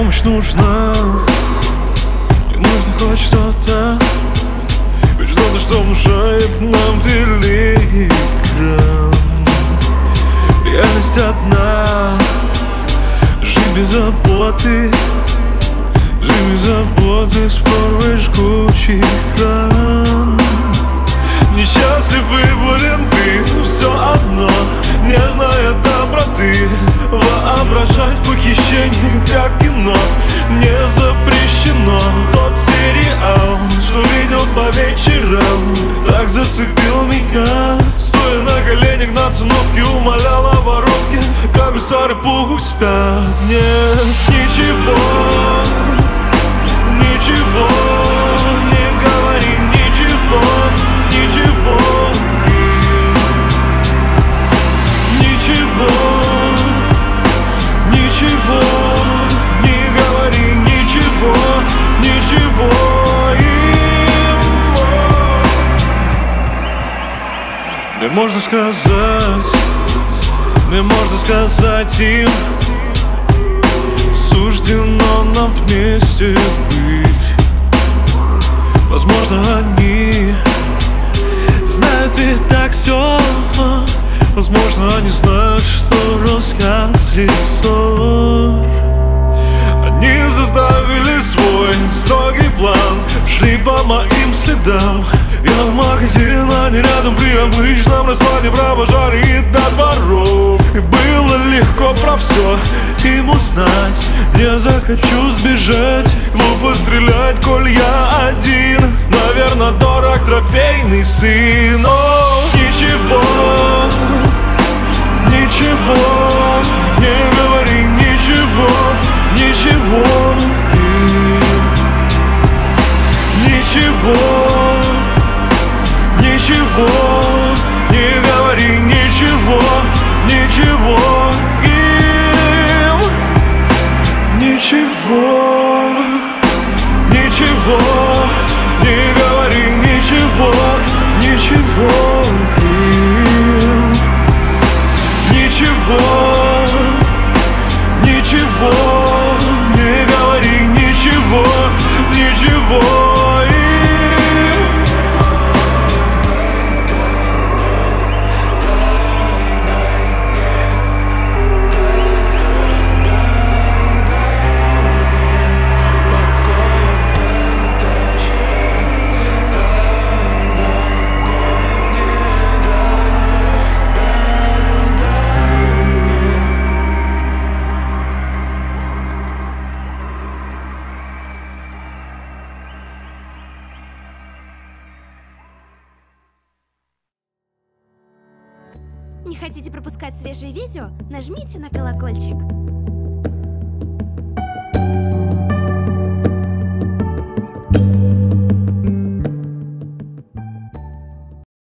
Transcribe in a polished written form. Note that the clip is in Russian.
помощь нужна, мне нужно хоть что-то, хоть что-то, что внушает нам телеэкран. Реальность одна, жизнь без заботы, жизнь без заботы, споры жгучих ран. Несчастлив выборен ты, все одно, не зная доброты. Воображать похищение, как кино, не запрещено. Тот сериал, что видел по вечерам, так зацепил меня. Стоя на коленях на циновке, умолял о воровке. Комиссары пусть спят. Нет, ничего, ничего, не говори ничего, ничего, ничего, ничего, не говори ничего, ничего им. Мне можно сказать им, суждено нам вместе быть. Возможно, они знают и так все. Возможно, они знают, что рассказ лицо. Они заставили свой строгий план, шли по моим следам. Я в магазин, они рядом при обычном раскладе провожали и до дворов. И было легко про все им узнать. Не захочу сбежать, глупо стрелять, коль я один. Наверное, дорог трофейный сын. О, ничего, ничего, не говори ничего, ничего им. Ничего, ничего, не говори ничего, ничего им. Ничего, ничего, не говори ничего, ничего им. Ничего, ничего, не говори ничего, ничего им. Не хотите пропускать свежие видео? Нажмите на колокольчик.